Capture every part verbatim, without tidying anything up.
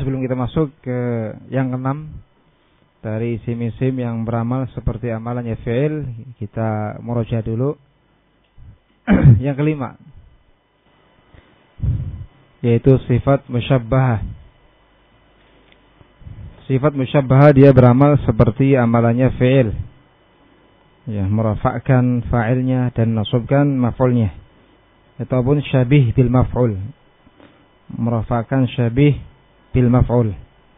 sebelum kita masuk ke yang keenam dari isim-isim yang beramal seperti amalannya fi'il, kita murojaah dulu. Yang kelima, yaitu sifat musyabbahah. Sifat musyabbahah dia beramal seperti amalannya fi'il, ya, merafa'kan fa'ilnya dan nasabkan maf'ulnya, ataupun syabih bil maf'ul, merafa'kan syabih bil maf'ul.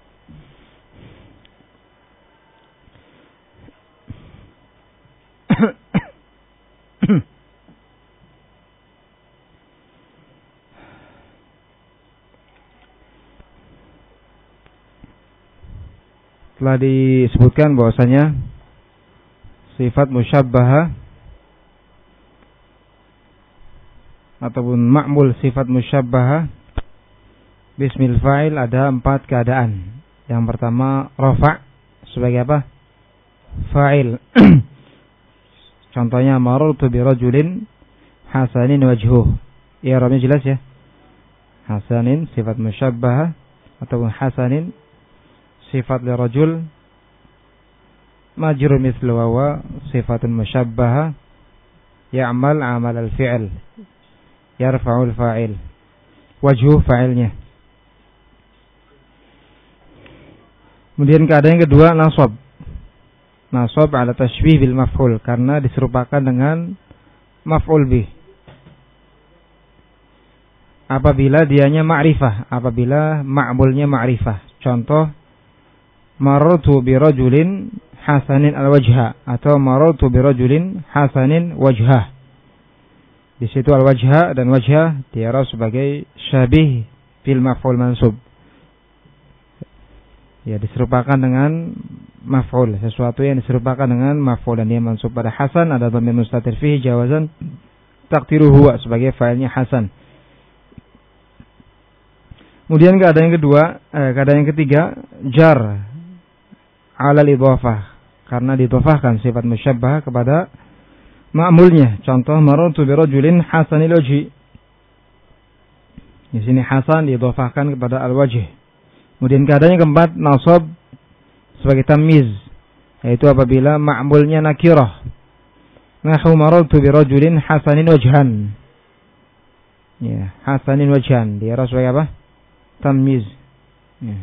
Telah disebutkan bahwasanya sifat musyabbahah ataupun ma'mul sifat musyabbahah bismil fa'il ada empat keadaan. Yang pertama rafa' sebagai apa? Fa'il. Contohnya marartu bi rajulin hasanin wajhuh. Ya, ramnya jelas ya. Hasanin sifat musyabbahah ataupun hasanin sifat li rajul, majrur mislu wa sifatun musyabbahah ya'mal amal al-fi'l, yarfa'ul fa'il, wajhu fa'ilnya. Kemudian keadaan yang kedua nasab. Nasab ala tashbih bil maf'ul, karena diserupakan dengan maf'ul bih. Apabila dianya ma'rifah, apabila ma'mulnya ma'rifah. Contoh, marartu bi rajulin hasanin al-wajha, atau marartu bi rajulin hasanin wajhah. Di situ al-wajha dan wajhah diarah sebagai syabih fil maf'ul mansub. Ya, diserupakan dengan maf'ul, sesuatu yang diserupakan dengan maf'ul dan dia mansub pada hasan, ada dhamir mustatir fihi jawazan taqdiru huwa sebagai fa'ilnya hasan. Kemudian keadaan yang kedua, eh, keadaan yang ketiga jar ala idhafah, karena didhafahkan sifat musyabbah kepada ma'mulnya. Contoh marartu bi rajulin hasanil wajhi. Di sini hasan didhafahkan kepada al-wajh. Kemudian keadaan yang keempat nasab sebagai tamyiz, yaitu apabila ma'mulnya nakirah. Nahu marartu bi rajulin hasanin wajhan. Ya, hasanin wajhan dia sebagai apa? Tamyiz. Ya.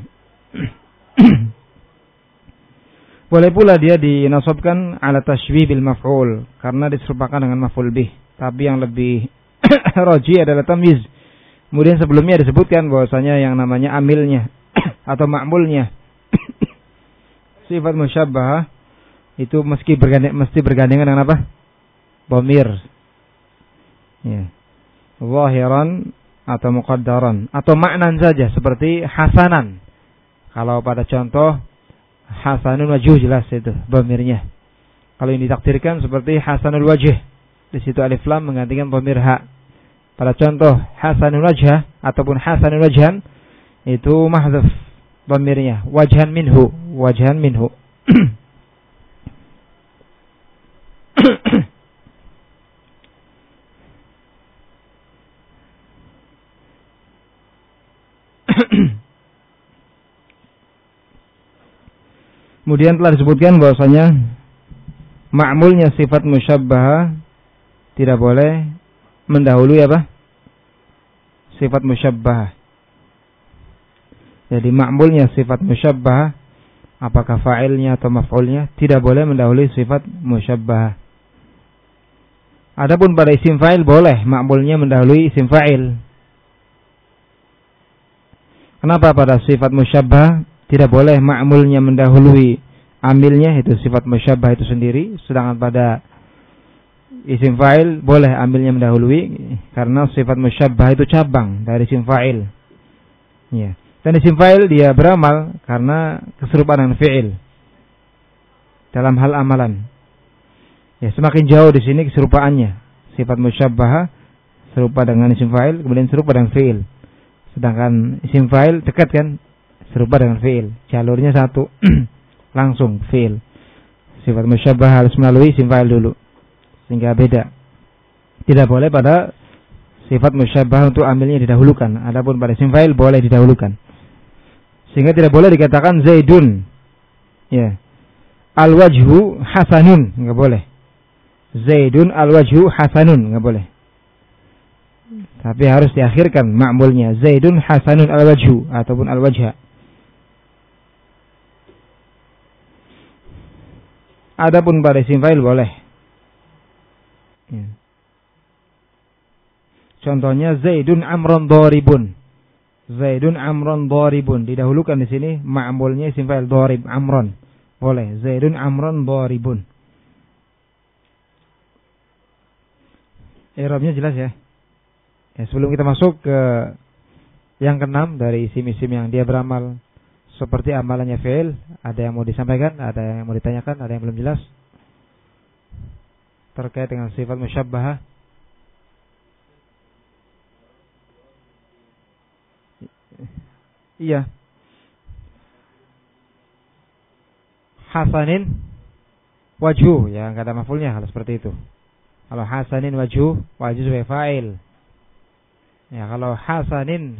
Boleh pula dia dinasabkan ala tashbih bil maf'ul, karena diserupakan dengan maf'ul bih. Tapi yang lebih raji adalah tamyiz. Kemudian sebelumnya disebutkan bahwasanya yang namanya amilnya atau ma'mulnya sifat musyabbahah itu meski bergandeng, mesti bergandengan dengan apa? Dhamir. Ya. Zahiran atau muqaddaran atau maknan saja seperti hasanan. Kalau pada contoh hasanul wajh jelas itu dhamirnya. Kalau ini ditakdirkan seperti hasanul wajh, di situ alif lam menggantikan dhamir ha. Pada contoh hasanul wajh ataupun hasanul wajhan itu mahdzuf dhamirnya, wajhan minhu, wajhan minhu. Kemudian telah disebutkan bahwasanya ma'mulnya sifat musyabbahah tidak boleh mendahului apa? Sifat musyabbahah. Jadi ma'mulnya sifat musyabbahah, apakah fa'ilnya atau maf'ulnya, tidak boleh mendahului sifat musyabbahah. Adapun pada isim fa'il boleh ma'mulnya mendahului isim fa'il. Kenapa pada sifat musyabbah tidak boleh ma'mulnya mendahului amilnya, itu sifat musyabbah itu sendiri, sedangkan pada isim fa'il boleh amilnya mendahului, karena sifat musyabbah itu cabang dari isim fa'il. Ya. Dan isim fa'il dia beramal karena keserupaan dengan fi'il dalam hal amalan. Ya, semakin jauh di sini keserupaannya. Sifat musyabbah serupa dengan isim fa'il, kemudian serupa dengan fi'il. Sedangkan isim fa'il dekat kan, serupa dengan fi'il, jalurnya satu, langsung fi'il. Sifat musyabbah harus melalui isim fa'il dulu, sehingga beda. Tidak boleh pada sifat musyabbah untuk amilnya didahulukan, adapun pada isim fa'il boleh didahulukan. Sehingga tidak boleh dikatakan Zaidun. Ya. Al-wajhu hasanun, enggak boleh. Zaidun al-wajhu hasanun, enggak boleh. Tapi harus diakhirkan ma'mulnya. Zaidun hasanun al-wajhu ataupun al-wajha. Adapun pada isim fa'il boleh. Ya. Contohnya Zaidun amron doribun. Zaidun amron doribun. Didahulukan di sini ma'mulnya isim fa'il dorib amron. Boleh. Zaidun amron doribun. I'rabnya jelas ya. Ya, sebelum kita masuk ke yang keenam dari isim-isim yang dia beramal seperti amalannya fi'il, ada yang mau disampaikan, ada yang mau ditanyakan, ada yang belum jelas terkait dengan sifat musyabbahah. Iya. Hasanin wajhu, ya enggak ada maf'ulnya kalau seperti itu. Kalau hasanin wajhu, wajhu sebagai fa'il. Ya, kalau hasanin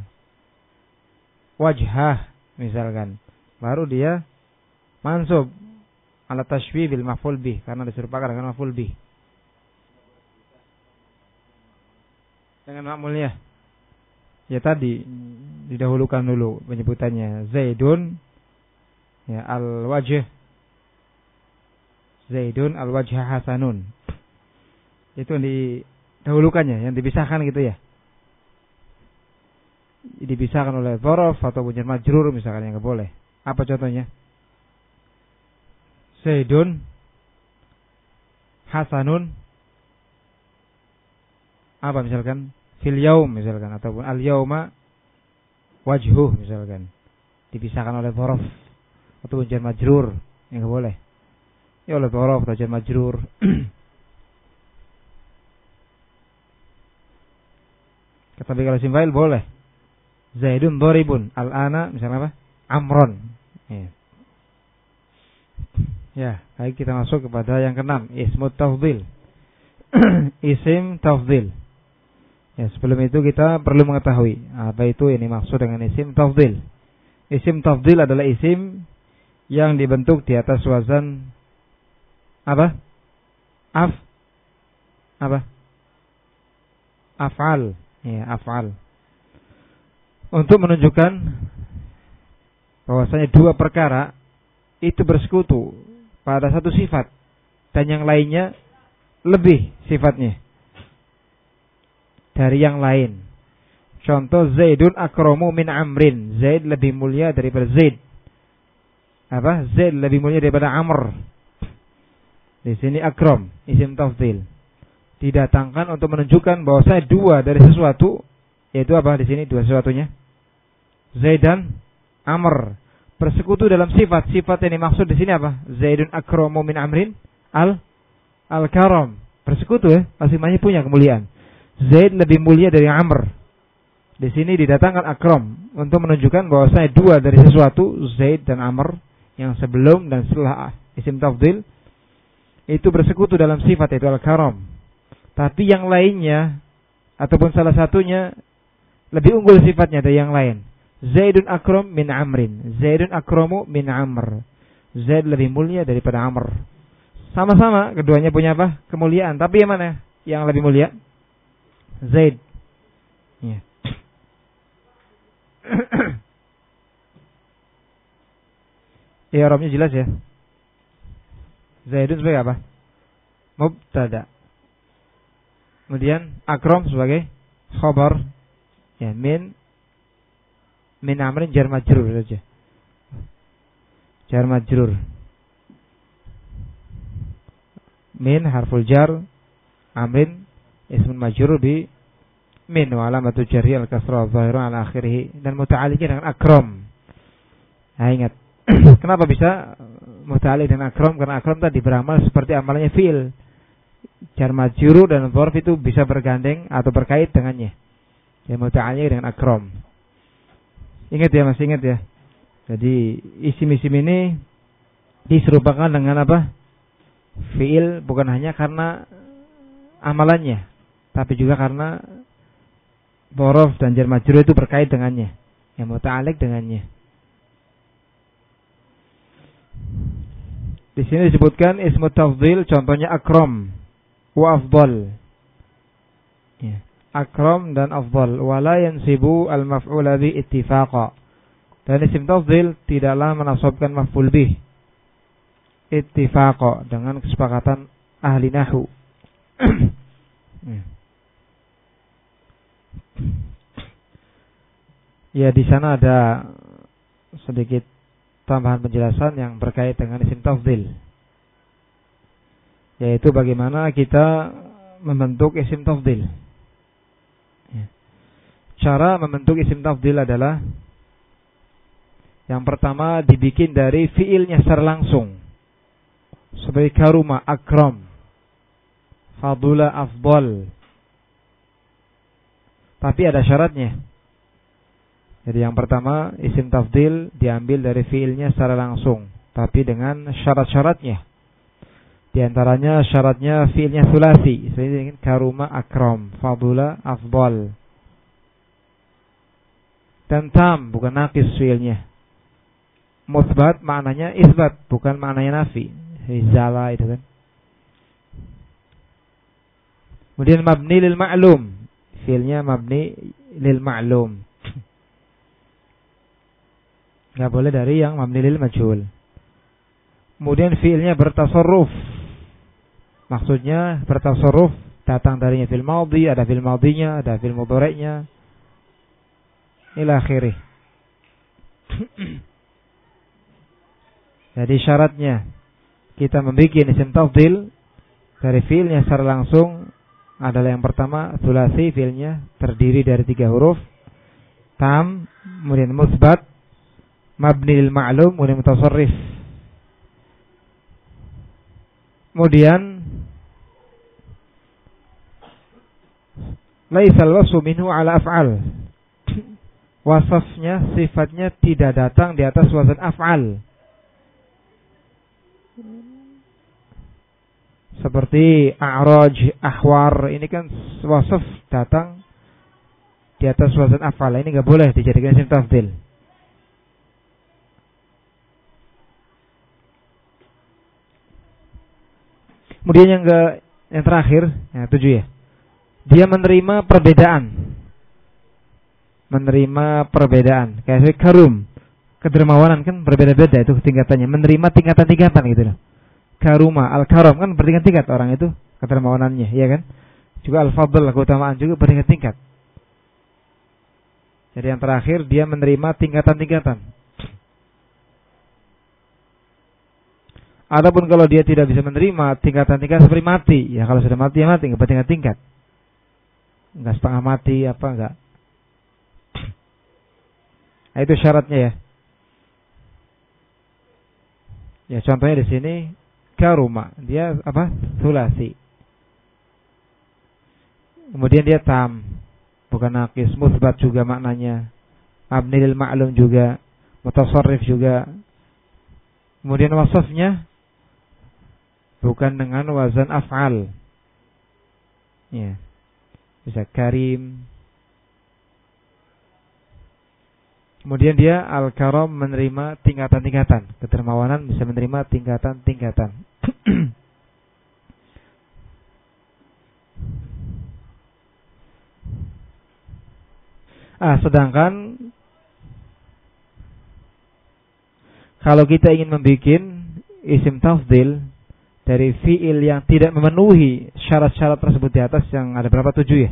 wajhah misalkan, baru dia mansub ala tashbih bil maf'ul bih karena diserupakan dengan maf'ul bih. Dengan ma'mulnya. Ya tadi didahulukan dulu penyebutannya Zaidun ya al-wajh. Zaidun al-wajha hasanun. Itu yang didahulukannya, yang dipisahkan gitu ya. Dipisahkan oleh dzaraf atau jar majrur misalkan yang enggak boleh. Apa contohnya? Zaidun hasanun apa misalkan? Fil yaum misalkan ataupun al yauma wajhuh misalkan. Dipisahkan oleh dzaraf atau jar majrur yang enggak boleh. Ya oleh dzaraf atau jar majrur. Tapi kalau isim fa'il boleh. Zaidun doribun. Al-ana misalnya apa? Amron. Ya. Ya, baik kita masuk kepada yang keenam, ismu tafdhil. Isim tafdhil. Ya, sebelum itu kita perlu mengetahui apa itu yang dimaksud dengan isim tafdhil. Isim tafdhil adalah isim yang dibentuk di atas wazan apa? Af apa? Af'al. Ya, af'al. Untuk menunjukkan bahwasanya dua perkara itu bersekutu pada satu sifat dan yang lainnya lebih sifatnya dari yang lain. Contoh Zaidun akramu min Amrin. Zaid lebih mulia daripada Zaid. Apa? Zaid lebih mulia daripada Amr. Di sini akram, isim tafdhil. Didatangkan untuk menunjukkan bahwasanya dua dari sesuatu, yaitu apa di sini dua sesuatunya? Zaid dan Amr bersekutu dalam sifat. Sifat yang dimaksud di sini apa? Zaidun akramu min Amrin al al-karam. Bersekutu ya, masing-masing punya kemuliaan. Zaid lebih mulia dari Amr. Di sini didatangkan akram untuk menunjukkan bahwasanya dua dari sesuatu, Zaid dan Amr, yang sebelum dan setelah isim tafdhil itu bersekutu dalam sifat yaitu al-karam. Tapi yang lainnya ataupun salah satunya lebih unggul sifatnya dari yang lain. Zaidun akram min Amrin. Zaidun akramu min Amr. Zaid lebih mulia daripada Amr. Sama-sama keduanya punya apa? Kemuliaan. Tapi yang mana yang lebih mulia? Zaid. Ya. I'rabnya jelas ya. Zaidun sebagai apa? Mubtada. Kemudian akram sebagai khabar. Ya, min min amrin jar majrur saja. Jar majrur. Min harful jar, amrin ismun majrur bi min wa alamatu jarri al-kasra dhahirun ala akhirih, dan muta'alliqnya dengan akram. Nah, ingat. Kenapa bisa muta'alliq dengan akram? Karena akram tadi beramal seperti amalannya fi'il. Jar majrur dan dzarf itu bisa bergandeng atau berkait dengannya. Ya, muta'alliq dengan akram. Ingat ya, masih ingat ya. Jadi isim-isim ini diserupakan dengan apa? Fi'il bukan hanya karena amalannya, tapi juga karena dzarf dan jar majrur itu berkait dengannya. Ya, muta'alliq dengannya. Di sini disebutkan ismu tafdhil, contohnya akram wa afdal. Ya. Akram dan afdal. Wala yansibu al-maf'ula bi ittifaqa. Dan isim tafdhil tidaklah menasabkan maf'ul bih ittifaqa, dengan kesepakatan ahli nahwu. Ya. Ya, di sana ada sedikit tambahan penjelasan yang berkait dengan isim tafdhil, yaitu bagaimana kita membentuk isim tafdhil. Ya. Cara membentuk isim tafdhil adalah yang pertama dibikin dari fiilnya secara langsung, seperti karuma, akram, fadula, afdal. Tapi ada syaratnya. Jadi yang pertama, isim tafdhil diambil dari fiilnya secara langsung, tapi dengan syarat-syaratnya. Di antaranya syaratnya fiilnya sulasi, seperti karuma, akram, fadula, afdal. Dan tam, bukan naqis fiilnya. Mutsbat maknanya isbat, bukan maknanya nafi. Zala itu kan. Kemudian mabni lil ma'lum, fiilnya mabni lil ma'lum. Enggak boleh dari yang mabni lil majhul. Kemudian fiilnya bertasarruf. Maksudnya bertasarruf, datang darinya fil madhi, ada fil madhinya, ada fil mudhari'nya, ila akhirih. Jadi syaratnya kita membuat isim tafdhil dari fiilnya secara langsung adalah yang pertama sulasi, fiilnya terdiri dari tiga huruf, tam, kemudian musbat, mabni lil ma'lum, kemudian mutasarrif. Kemudian laisal wasfu minhu ala af'al. Wasafnya, sifatnya tidak datang di atas wazan af'al. Seperti a'raj, ahwar, ini kan wasaf datang di atas wazan af'al. Ini enggak boleh dijadikan isim tafdhil. Kemudian yang ke yang terakhir, yang tujuh ya. Dia menerima perbedaan. Menerima perbedaan. Kayak karum, kedermawanan kan berbeda-beda itu tingkatannya. Menerima tingkatan-tingkatan gitu loh. Karuma, al-karam kan bertingkat-tingkat orang itu kedermawanannya, ya kan? Juga al-fadl, keutamaan juga bertingkat-tingkat. Jadi yang terakhir dia menerima tingkatan-tingkatan. Adapun kalau dia tidak bisa menerima tingkatan-tingkatan seperti mati, ya kalau sudah mati ya mati, enggak bertingkat-tingkat. Enggak setengah mati apa enggak. Nah, itu syaratnya ya. Ya contohnya di sini karuma, dia apa? Sulasi. Kemudian dia tam, bukan naqis, musbat juga maknanya. Mabni lil ma'lum juga, mutasarrif juga. Kemudian wasafnya bukan dengan wazan af'al. Ya. Bisa karim. Kemudian dia al-karam menerima tingkatan-tingkatan. Kedermawanan bisa menerima tingkatan-tingkatan. ah, sedangkan kalau kita ingin membuat isim tafdhil dari fiil yang tidak memenuhi syarat-syarat tersebut di atas, yang ada berapa? Tujuh ya.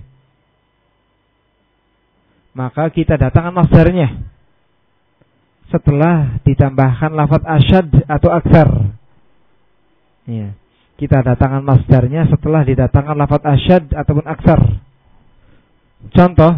Maka kita datangkan masdarnya setelah ditambahkan lafaz asyad atau aksar. Ya. Kita datangkan masdarnya setelah didatangkan lafaz asyad ataupun aksar. Contoh,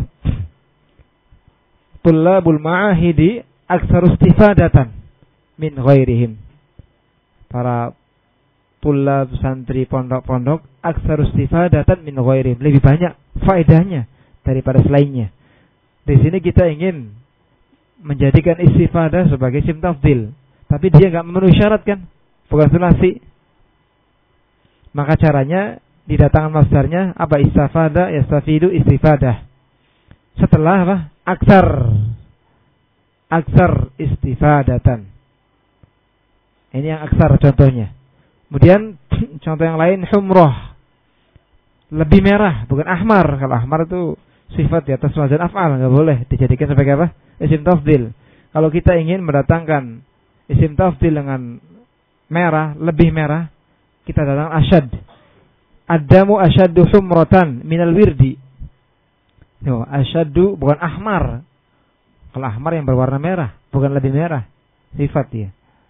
tullabul ma'ahidi aksarus istifadatan min ghairihim. Para tullab, santri, pondok-pondok aksarus istifadatan min ghairihim, lebih banyak faedahnya daripada selainnya. Di sini kita ingin menjadikan istifadah sebagai isim tafdhil, tapi dia enggak memenuhi syarat kan? Bukan sulasi. Maka caranya didatangkan masdarnya apa? Istafada, yastafidu, istifadah. Setelah apa? Aksar. Aksar istifadatan. Ini yang aksar contohnya. Kemudian contoh yang lain humrah, lebih merah, bukan ahmar. Kalau ahmar itu sifat di atas wazan af'al, enggak boleh dijadikan sebagai apa? Isim tafdil. Kalau kita ingin mendatangkan isim tafdil dengan merah, lebih merah, kita datang asyad. Ad-damu asyaddu humratan minal wirdi. No, asyaddu bukan ahmar. Kalau ahmar yang berwarna merah, bukan lebih merah. Sifat dia.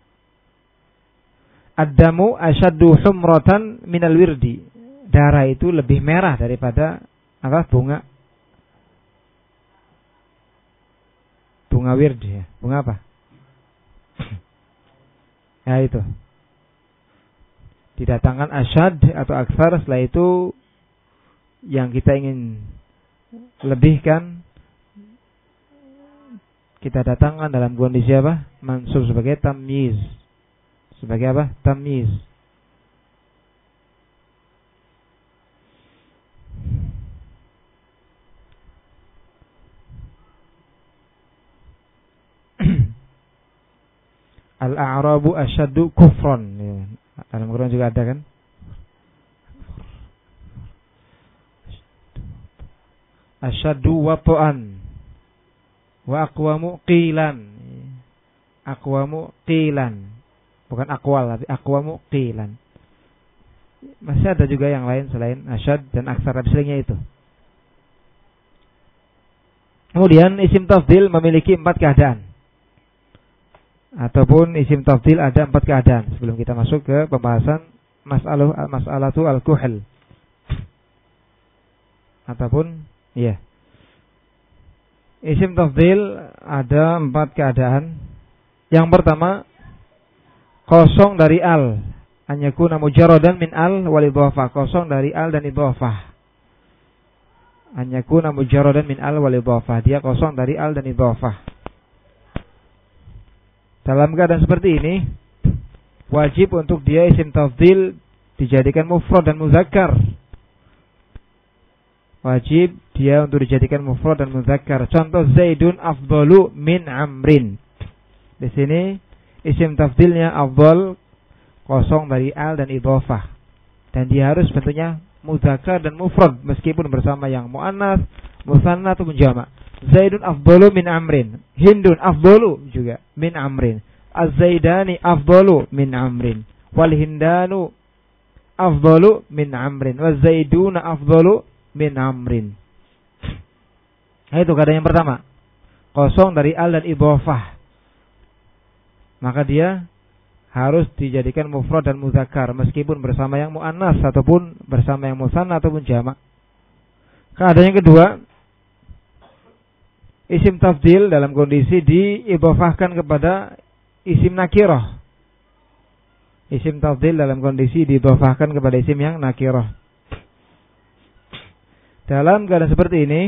Ad-damu asyaddu humratan minal wirdi. Darah itu lebih merah daripada apa? Bunga. Bunga wirdi ya. Bunga apa? Ya itu. Didatangkan asyad atau aksar, setelah itu yang kita ingin lebihkan kita datangkan dalam kondisi apa? Mansub sebagai tamyiz. Sebagai apa? Tamyiz. Al-a'rabu asyaddu kufron. Ya. Dalam Quran juga ada kan? Asyaddu wato'an wa aqwamu qilan. Aqwamu qilan. Bukan akwal, tapi aqwamu qilan. Masih ada juga yang lain selain asyad dan aksar, selingnya itu. Kemudian isim tafdil memiliki empat keadaan. Ataupun isim tafdil ada empat keadaan. Sebelum kita masuk ke pembahasan masalah masalatu al-kuhl. Ataupun iya. Isim tafdil ada empat keadaan. Yang pertama, kosong dari al. An yakuna mujarradan min al wal idhafah. Kosong dari al dan idhafah. An yakuna mujarradan min al wal idhafah. Dia kosong dari al dan idhafah. Dalam keadaan seperti ini, wajib untuk dia isim tafdil dijadikan mufrad dan muzakkar. Wajib dia untuk dijadikan mufrad dan muzakkar. Contoh, Zaidun afdalu min Amrin. Di sini isim tafdilnya afdal kosong dari al dan idhafah. Dan dia harus bentuknya muzakkar dan mufrad meskipun bersama yang muannas, musanna atau jamak. Zaidun afdalu min Amrin. Hindun afdalu juga min Amrin. Az-Zaidani afdalu min Amrin. Wal Hindanu afdalu min Amrin. Waz Zaiduna afdalu min Amrin. Itu keadaan yang pertama. Kosong dari al dan idhafah. Maka dia harus dijadikan mufrad dan muzakkar meskipun bersama yang muannas ataupun bersama yang musanna ataupun jamak. Keadaan yang kedua, isim tafdil dalam kondisi diidhafahkan kepada isim nakirah. Isim tafdil dalam kondisi diidhafahkan kepada isim yang nakirah. Dalam keadaan seperti ini,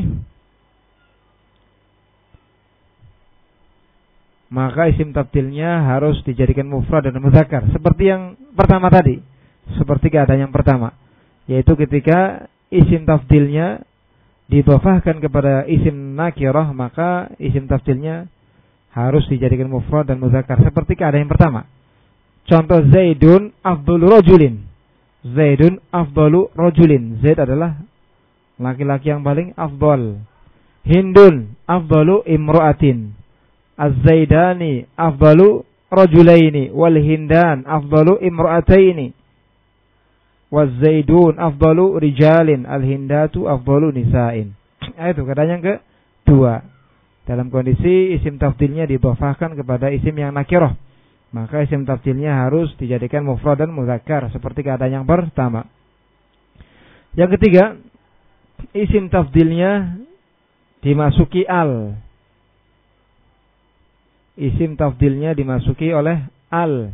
maka isim tafdilnya harus dijadikan mufrad dan muzakkar. Seperti yang pertama tadi. Seperti keadaan yang pertama. Yaitu ketika isim tafdilnya didhafahkan kepada isim nakirah, maka isim tafdilnya harus dijadikan mufrad dan muzakkar seperti keadaan yang pertama. Contoh, Zaidun afdalu rajulin. Zaidun afdalu rajulin. Zaid adalah laki-laki yang paling afdal. Hindun afdalu imra'atin. Az-Zaidani afdalu rajulaini wal Hindan afdalu imra'ataini. Waz-Zaidun afdalu rijalin, al-Hindatu afdalu nisa'in. Itu keadaan yang kedua. Dalam kondisi isim tafdilnya didhafahkan kepada isim yang nakirah, maka isim tafdilnya harus dijadikan mufrad dan muzakkar seperti keadaan yang pertama. Yang ketiga, isim tafdilnya dimasuki al. Isim tafdilnya dimasuki oleh al.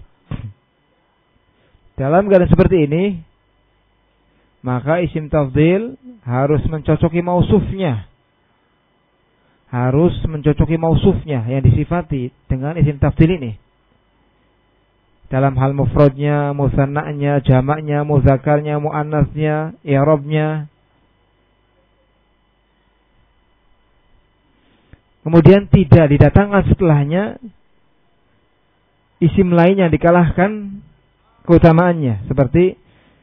Dalam keadaan seperti ini, maka isim tafdil harus mencocoki mausufnya. Harus mencocoki mausufnya yang disifati dengan isim tafdil ini. Dalam hal mufradnya, musanna'nya, jamaknya, muzakkarnya, muannasnya, i'rabnya. Kemudian tidak didatangkan setelahnya isim lain yang dikalahkan keutamaannya, seperti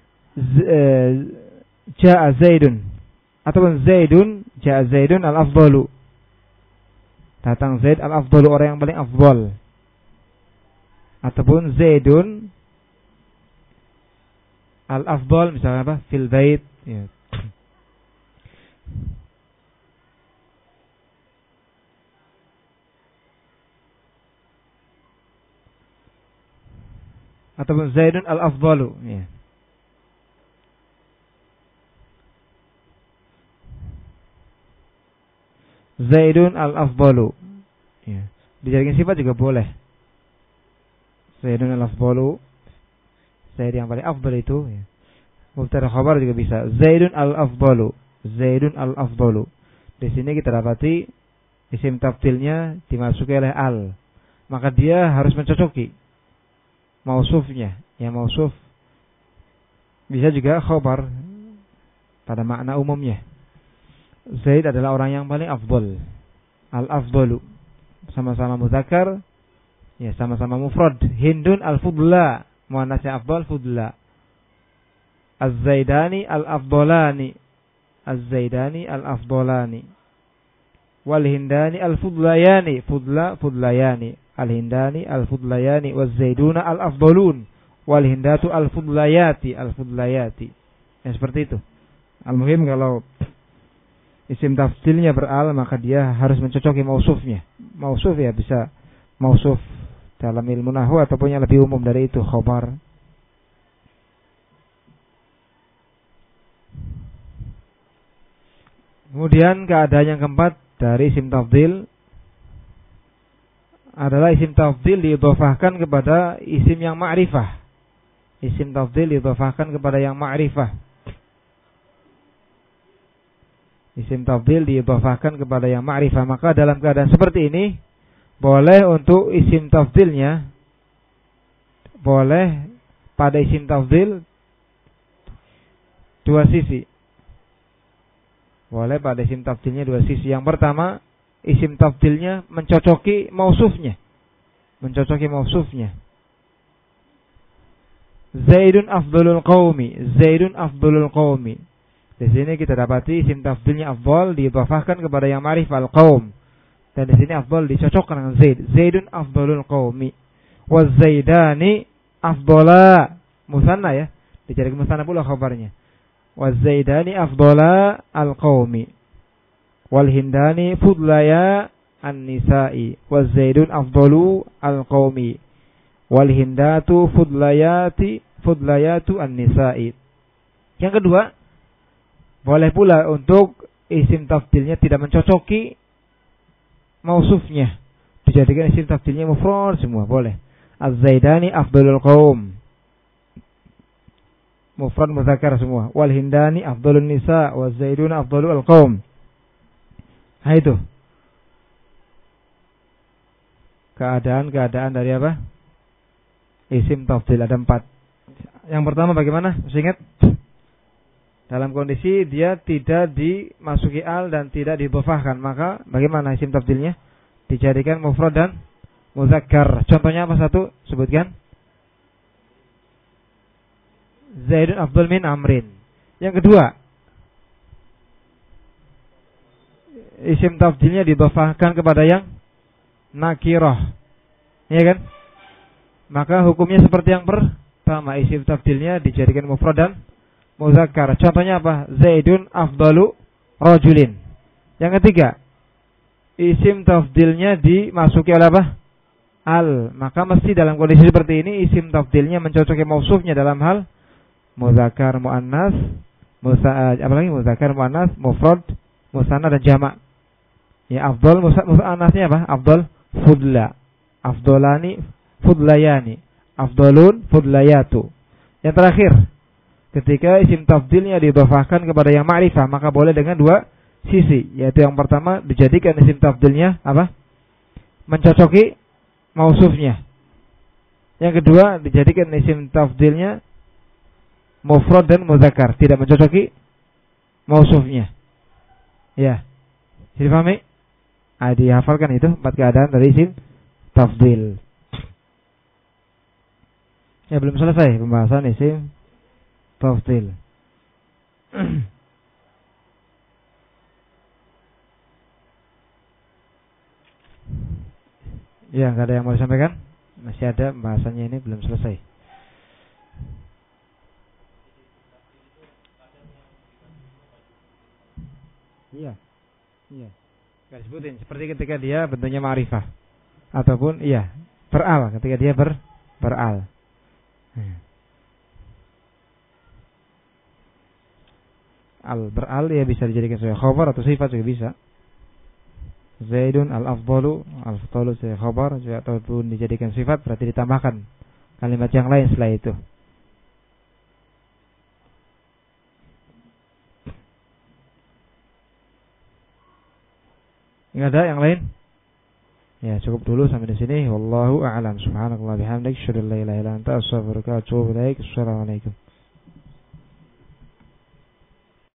Ja'a Zaidun, ataupun Zaidun, Ja'a Zaidun al-afdalu, datang Zaid al-afdalu, orang yang paling afdal. Ataupun Zaidun al-afdal, misalnya apa? Fil bait, ya. Ataupun Zaidun al-afdalu, ya. Zaidun al-afdalu, ya. Dijadikan sifat juga boleh. Zaidun al-afdalu, Zaid yang paling afdal itu, ya. Mubtada khabar juga bisa. Zaidun al-afdalu, Zaidun al-afdalu. Di sini kita dapati isim tafdilnya dimasuki oleh al, maka dia harus mencocoki mausufnya. Ya, mausuf bisa juga khabar pada makna umumnya. Zaid adalah orang yang paling afdal. Al-afdalu sama-sama muzakkar, ya, sama-sama mufrad. Hindun al-fudla, muannasnya afdal, fudla. Az-Zaidani al-afdalani, Az-Zaidani al-afdalani. Wal Hindani al-fudlayani, fudla fudlayani. Al-Hindani al-fudlayani, waz-Zaiduna al-afdalun, wal Hindatu al-fudlayati, al-fudlayati. Ya, seperti itu. Al-muhim kalau isim tafdilnya beral, maka dia harus mencocoki mausufnya. Mausuf ya bisa mausuf dalam ilmu nahwu ataupun yang lebih umum dari itu, khabar. Kemudian keadaan yang keempat dari isim tafdil adalah isim tafdil diidhofahkan kepada isim yang ma'rifah. Isim tafdil diidhofahkan kepada yang ma'rifah. Isim tafdil diidhofahkan kepada yang ma'rifah. Maka dalam keadaan seperti ini boleh untuk isim tafdilnya, boleh pada isim tafdil dua sisi. Boleh pada isim tafdilnya dua sisi. Yang pertama, isim tafdilnya mencocoki mausufnya. Mencocoki mausufnya. Zaidun afdalul qaumi, Zaidun afdalul qaumi. Di sini kita dapati isim tafdilnya afdal diidhafahkan kepada yang ma'rifah al-qaum. Dan di sini afdal dicocokkan dengan Zaid. Zaidun afdalul qaumi. Wa Zaidani afdala, musanna ya. Dicari musanna pula khabarnya. Wa Zaidani afdala al-qaumi. Wal Hindani fudlaya an-nisa'i. Wa Zaidun afdalu al-qaumi. Wal Hindatu fudlayati fudlayatu an-nisa'i. Yang kedua, boleh pula untuk isim tafdilnya tidak mencocoki mausufnya, dijadikan isim tafdilnya mufrad semua, boleh. Az-Zaidani afdalul qaum, mufrad muzakkar semua. Wal Hindani afdalun nisa, wa Zaiduna afdalul qaum. Nah, itu keadaan-keadaan dari apa? Isim tafdil ada empat. Yang pertama bagaimana? Masih ingat? Dalam kondisi dia tidak dimasuki al dan tidak didhofahkan, maka bagaimana isim tafdilnya? Dijadikan mufrad dan muzakkar. Contohnya apa satu? Sebutkan. Zaidun afdal min amrin. Yang kedua, isim tafdilnya didhofahkan kepada yang nakirah. Iya kan? Maka hukumnya seperti yang pertama, isim tafdilnya dijadikan mufrad dan muzakkar. Contohnya apa? Zaidun afdalu rajulin. Yang ketiga, isim tafdilnya dimasuki oleh apa? Al. Maka mesti dalam kondisi seperti ini isim tafdilnya mencocoki mausufnya dalam hal muzakkar, muannas, musa, apalagi muzakkar, muannas, mufrad, musanna dan jamak. Ya, afdal muannasnya apa? Afdal fudla. Afdolani fudlayani. Afdalun fudlayatu. Yang terakhir, ketika isim tafdilnya didhofahkan kepada yang ma'rifah, maka boleh dengan dua sisi, yaitu yang pertama dijadikan isim tafdilnya apa? Mencocoki mausufnya. Yang kedua dijadikan isim tafdilnya mufrad dan muzakkar, tidak mencocoki mausufnya. Ya. Dipahami? Ah, dihafalkan itu empat keadaan dari isim tafdil. Ya belum selesai pembahasan isim tafdhil. Ya, nggak ada yang mau disampaikan? Masih ada pembahasannya, ini belum selesai. Iya. Iya. Gak disebutin seperti ketika dia bentuknya ma'rifah ataupun iya beral ketika dia ber beral. Hmm. Al beral ya bisa dijadikan sebagai khabar atau sifat juga bisa. Zaidun al-afdalu, al-afdalu sebagai khabar juga, ataupun dijadikan sifat berarti ditambahkan kalimat yang lain setelah itu. Enggak ada yang lain? Ya, cukup dulu sampai di sini. Wallahu a'lam. Subhanakallah bihamdik, asyhadu an la ilaha illa anta, astaghfiruka wa atubu ilaik. Assalamualaikum.